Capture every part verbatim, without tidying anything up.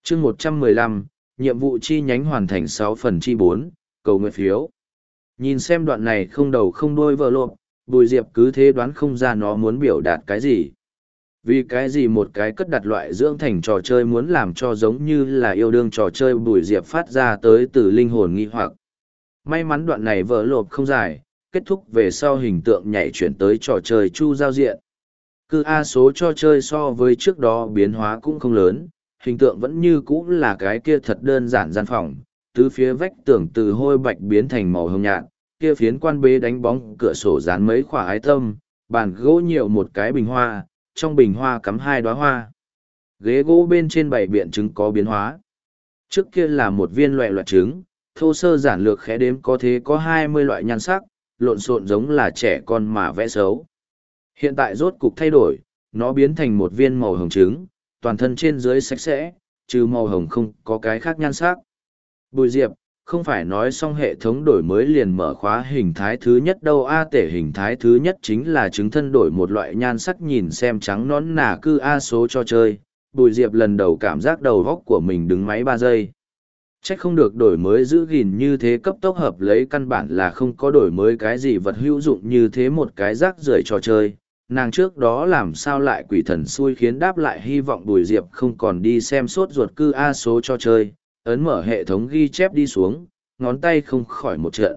chương một trăm mười lăm, nhiệm vụ chi nhánh hoàn thành sáu phần chi bốn, cầu nguyện phiếu. Nhìn xem đoạn này không đầu không đuôi vợ lộp, Bùi Diệp cứ thế đoán không ra nó muốn biểu đạt cái gì. Vì cái gì một cái cất đặt loại dưỡng thành trò chơi muốn làm cho giống như là yêu đương trò chơi Bùi Diệp phát ra tới từ linh hồn nghi hoặc. May mắn đoạn này vợ lộp không dài, kết thúc về sau hình tượng nhảy chuyển tới trò chơi chu giao diện. Cứ A số trò chơi so với trước đó biến hóa cũng không lớn, hình tượng vẫn như cũ là cái kia thật đơn giản gian phòng, tứ phía vách tường từ hôi bạch biến thành màu hồng nhạt, kia phiến quan bế đánh bóng cửa sổ dán mấy khỏa ái tâm, bàn gỗ nhiều một cái bình hoa, trong bình hoa cắm hai đóa hoa. Ghế gỗ bên trên bảy biện trứng có biến hóa. Trước kia là một viên loại loại trứng, thô sơ giản lược khẽ đếm có thế có hai mươi loại nhan sắc, lộn xộn giống là trẻ con mà vẽ xấu. Hiện tại rốt cục thay đổi, nó biến thành một viên màu hồng trứng, toàn thân trên dưới sạch sẽ, trừ màu hồng không có cái khác nhan sắc. Bùi Diệp, không phải nói xong hệ thống đổi mới liền mở khóa hình thái thứ nhất đâu a tể hình thái thứ nhất chính là trứng thân đổi một loại nhan sắc nhìn xem trắng nón nà cư a số cho chơi. Bùi Diệp lần đầu cảm giác đầu góc của mình đứng máy ba giây. Chắc không được đổi mới giữ gìn như thế cấp tốc hợp lấy căn bản là không có đổi mới cái gì vật hữu dụng như thế một cái rác rưởi trò chơi. Nàng trước đó làm sao lại quỷ thần xui khiến đáp lại hy vọng Bùi Diệp không còn đi xem sốt ruột cư A số cho chơi, ấn mở hệ thống ghi chép đi xuống, ngón tay không khỏi một trận.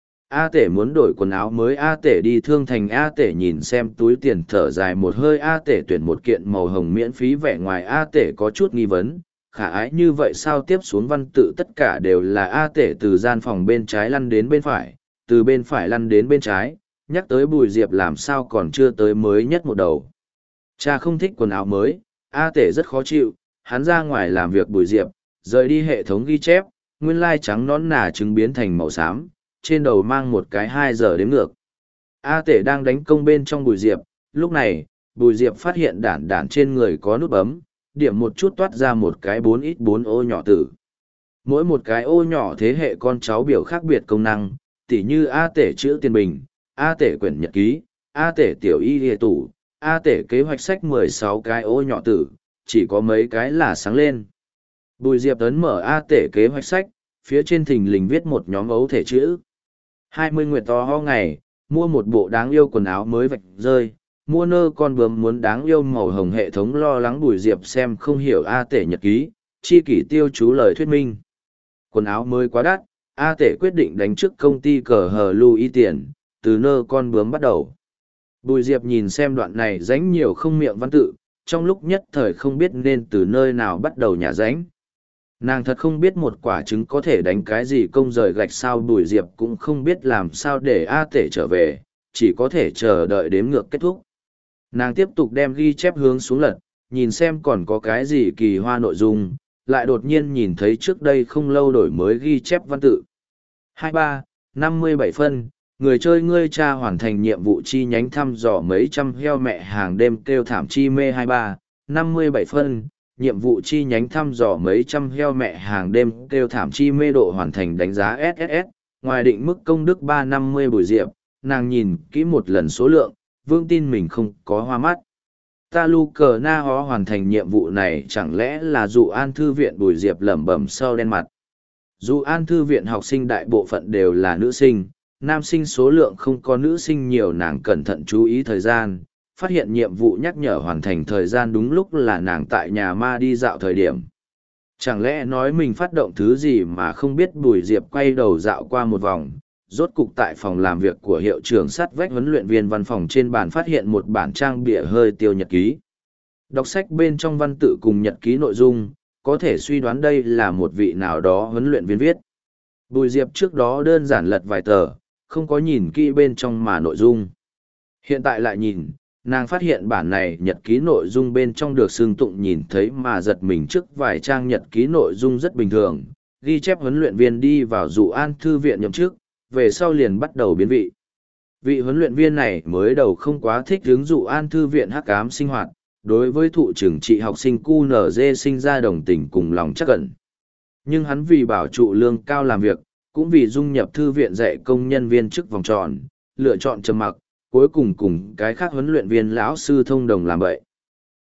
A tể muốn đổi quần áo mới A tể đi thương thành A tể nhìn xem túi tiền thở dài một hơi A tể tuyển một kiện màu hồng miễn phí vẻ ngoài A tể có chút nghi vấn, khả ái như vậy sao tiếp xuống văn tự tất cả đều là A tể từ gian phòng bên trái lăn đến bên phải, từ bên phải lăn đến bên trái, nhắc tới Bùi Diệp làm sao còn chưa tới mới nhất một đầu. Cha không thích quần áo mới, A tể rất khó chịu, hắn ra ngoài làm việc Bùi Diệp, rời đi hệ thống ghi chép, nguyên lai trắng nón nà trứng biến thành màu xám, trên đầu mang một cái hai giờ đếm ngược. A tể đang đánh công bên trong Bùi Diệp, lúc này, Bùi Diệp phát hiện đản đản trên người có nút bấm, điểm một chút toát ra một cái bốn ít bốn ô nhỏ tử. Mỗi một cái ô nhỏ thế hệ con cháu biểu khác biệt công năng, tỉ như A tể chữ tiền bình, A tể quyển nhật ký, A tể tiểu y địa tủ, A tể kế hoạch sách mười sáu cái ô nhỏ tử, chỉ có mấy cái là sáng lên. Bùi Diệp ấn mở A tể kế hoạch sách, phía trên thình lình viết một nhóm ấu thể chữ. hai mươi nguyệt to ho ngày, mua một bộ đáng yêu quần áo mới vạch rơi, mua nơ con bướm muốn đáng yêu màu hồng hệ thống lo lắng Bùi Diệp xem không hiểu A tể nhật ký, chi kỷ tiêu chú lời thuyết minh. Quần áo mới quá đắt, A tể quyết định đánh trước công ty cờ hờ lưu y tiền, từ nơ con bướm bắt đầu. Bùi Diệp nhìn xem đoạn này ránh nhiều không miệng văn tự, trong lúc nhất thời không biết nên từ nơi nào bắt đầu nhả ránh. Nàng thật không biết một quả trứng có thể đánh cái gì công rời gạch sao Bùi Diệp cũng không biết làm sao để A tể trở về, chỉ có thể chờ đợi đếm ngược kết thúc. Nàng tiếp tục đem ghi chép hướng xuống lật, nhìn xem còn có cái gì kỳ hoa nội dung, lại đột nhiên nhìn thấy trước đây không lâu đổi mới ghi chép văn tự. hai ba, năm mươi bảy phân, người chơi ngươi cha hoàn thành nhiệm vụ chi nhánh thăm dò mấy trăm heo mẹ hàng đêm kêu thảm chi mê hai ba, năm mươi bảy phân, nhiệm vụ chi nhánh thăm dò mấy trăm heo mẹ hàng đêm kêu thảm chi mê độ hoàn thành đánh giá ét ét ét, ngoài định mức công đức ba trăm năm mươi Bùi Diệp, nàng nhìn kỹ một lần số lượng, vương tin mình không có hoa mắt. Ta lu cờ na hó hoàn thành nhiệm vụ này chẳng lẽ là dụ an thư viện Bùi Diệp lẩm bẩm sau đen mặt. Dụ an thư viện học sinh đại bộ phận đều là nữ sinh, nam sinh số lượng không có nữ sinh nhiều nàng cẩn thận chú ý thời gian, phát hiện nhiệm vụ nhắc nhở hoàn thành thời gian đúng lúc là nàng tại nhà ma đi dạo thời điểm. Chẳng lẽ nói mình phát động thứ gì mà không biết Bùi Diệp quay đầu dạo qua một vòng, rốt cục tại phòng làm việc của hiệu trưởng sát vách huấn luyện viên văn phòng trên bàn phát hiện một bản trang bìa hơi tiêu nhật ký. Đọc sách bên trong văn tự cùng nhật ký nội dung, có thể suy đoán đây là một vị nào đó huấn luyện viên viết. Bùi Diệp trước đó đơn giản lật vài tờ, không có nhìn kỹ bên trong mà nội dung. Hiện tại lại nhìn, nàng phát hiện bản này nhật ký nội dung bên trong được xương tụng nhìn thấy mà giật mình trước vài trang nhật ký nội dung rất bình thường, ghi chép huấn luyện viên đi vào dụ an thư viện nhậm chức, về sau liền bắt đầu biến vị. Vị huấn luyện viên này mới đầu không quá thích hướng dụ an thư viện hắc ám sinh hoạt, đối với thụ trưởng trị học sinh cu nở dê sinh ra đồng tình cùng lòng chắc cẩn. Nhưng hắn vì bảo trụ lương cao làm việc, cũng vì dung nhập thư viện dạy công nhân viên chức vòng tròn, lựa chọn trầm mặc, cuối cùng cùng cái khác huấn luyện viên lão sư thông đồng làm vậy.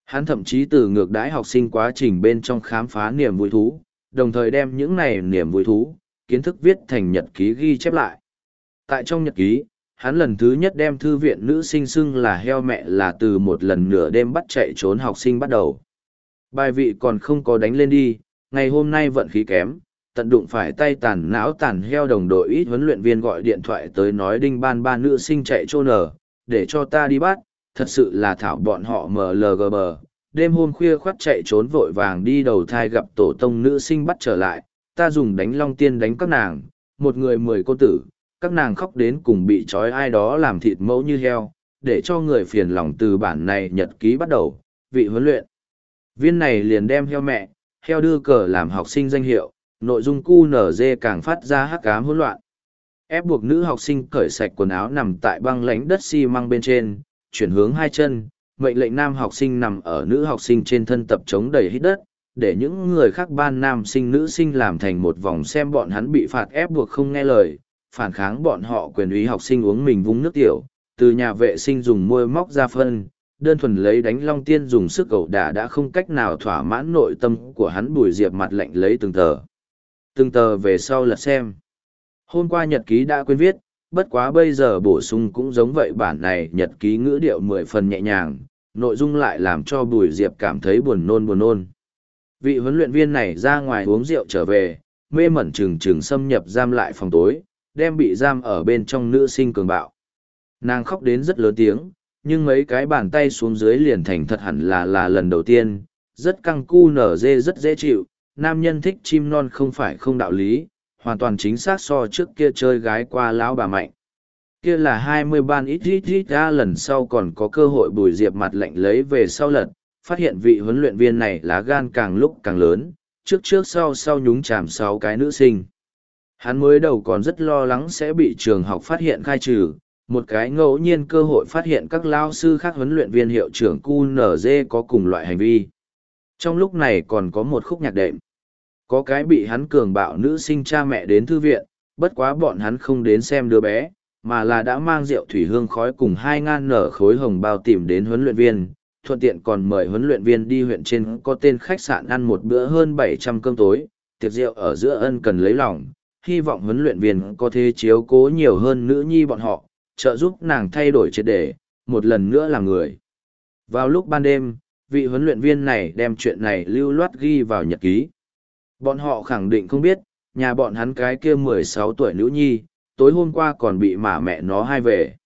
Hắn thậm chí từ ngược đãi học sinh quá trình bên trong khám phá niềm vui thú, đồng thời đem những này niềm vui thú, kiến thức viết thành nhật ký ghi chép lại. Tại trong nhật ký, hắn lần thứ nhất đem thư viện nữ sinh xưng là heo mẹ là từ một lần nửa đêm bắt chạy trốn học sinh bắt đầu. Bài vị còn không có đánh lên đi, ngày hôm nay vận khí kém, tận đụng phải tay tàn não tàn heo đồng đội ít huấn luyện viên gọi điện thoại tới nói đinh ban ba nữ sinh chạy trôn ở, để cho ta đi bắt, thật sự là thảo bọn họ em lờ giê bờ. Đêm hôm khuya khoắt chạy trốn vội vàng đi đầu thai gặp tổ tông nữ sinh bắt trở lại, ta dùng đánh long tiên đánh các nàng, một người mười cô tử, các nàng khóc đến cùng bị trói ai đó làm thịt mẫu như heo, để cho người phiền lòng từ bản này nhật ký bắt đầu, vị huấn luyện. Viên này liền đem heo mẹ, heo đưa cờ làm học sinh danh hiệu, nội dung cu nở dê càng phát ra hắc ám hỗn loạn. Ép buộc nữ học sinh cởi sạch quần áo nằm tại băng lánh đất xi măng bên trên, chuyển hướng hai chân, mệnh lệnh nam học sinh nằm ở nữ học sinh trên thân tập chống đầy hít đất, để những người khác ban nam sinh nữ sinh làm thành một vòng xem bọn hắn bị phạt ép buộc không nghe lời, phản kháng bọn họ quyền úy học sinh uống mình vung nước tiểu, từ nhà vệ sinh dùng môi móc ra phân, đơn thuần lấy đánh long tiên dùng sức ẩu đả đã không cách nào thỏa mãn nội tâm của hắn. Bùi Diệp mặt lạnh lấy từng tờ. Từng tờ về sau lật xem. Hôm qua nhật ký đã quên viết, bất quá bây giờ bổ sung cũng giống vậy, bản này nhật ký ngữ điệu mười phần nhẹ nhàng, nội dung lại làm cho Bùi Diệp cảm thấy buồn nôn buồn nôn. Vị huấn luyện viên này ra ngoài uống rượu trở về, mê mẩn trừng trừng xâm nhập giam lại phòng tối, đem bị giam ở bên trong nữ sinh cường bạo. Nàng khóc đến rất lớn tiếng, nhưng mấy cái bàn tay xuống dưới liền thành thật hẳn là là lần đầu tiên, rất căng cu nở dê rất dễ chịu, nam nhân thích chim non không phải không đạo lý, hoàn toàn chính xác so trước kia chơi gái qua lão bà mạnh. Kia là hai mươi ban ít ít ít ra, lần sau còn có cơ hội. Bùi Diệp mặt lạnh lấy về sau lật, phát hiện vị huấn luyện viên này lá gan càng lúc càng lớn, trước trước sau sau nhúng chàm sáu cái nữ sinh. Hắn mới đầu còn rất lo lắng sẽ bị trường học phát hiện khai trừ, một cái ngẫu nhiên cơ hội phát hiện các lao sư khác huấn luyện viên hiệu trưởng cu nở dê có cùng loại hành vi. Trong lúc này còn có một khúc nhạc đệm. Có cái bị hắn cường bạo nữ sinh cha mẹ đến thư viện, bất quá bọn hắn không đến xem đứa bé, mà là đã mang rượu thủy hương khói cùng hai ngàn nở khối hồng bao tìm đến huấn luyện viên, thuận tiện còn mời huấn luyện viên đi huyện trên có tên khách sạn ăn một bữa hơn bảy trăm cơm tối, tiệc rượu ở giữa ân cần lấy lòng, hy vọng huấn luyện viên có thể chiếu cố nhiều hơn nữ nhi bọn họ, trợ giúp nàng thay đổi triệt để, một lần nữa là người. Vào lúc ban đêm, vị huấn luyện viên này đem chuyện này lưu loát ghi vào nhật ký. Bọn họ khẳng định không biết, nhà bọn hắn cái kia mười sáu tuổi nữ nhi, tối hôm qua còn bị mả mẹ nó hai về.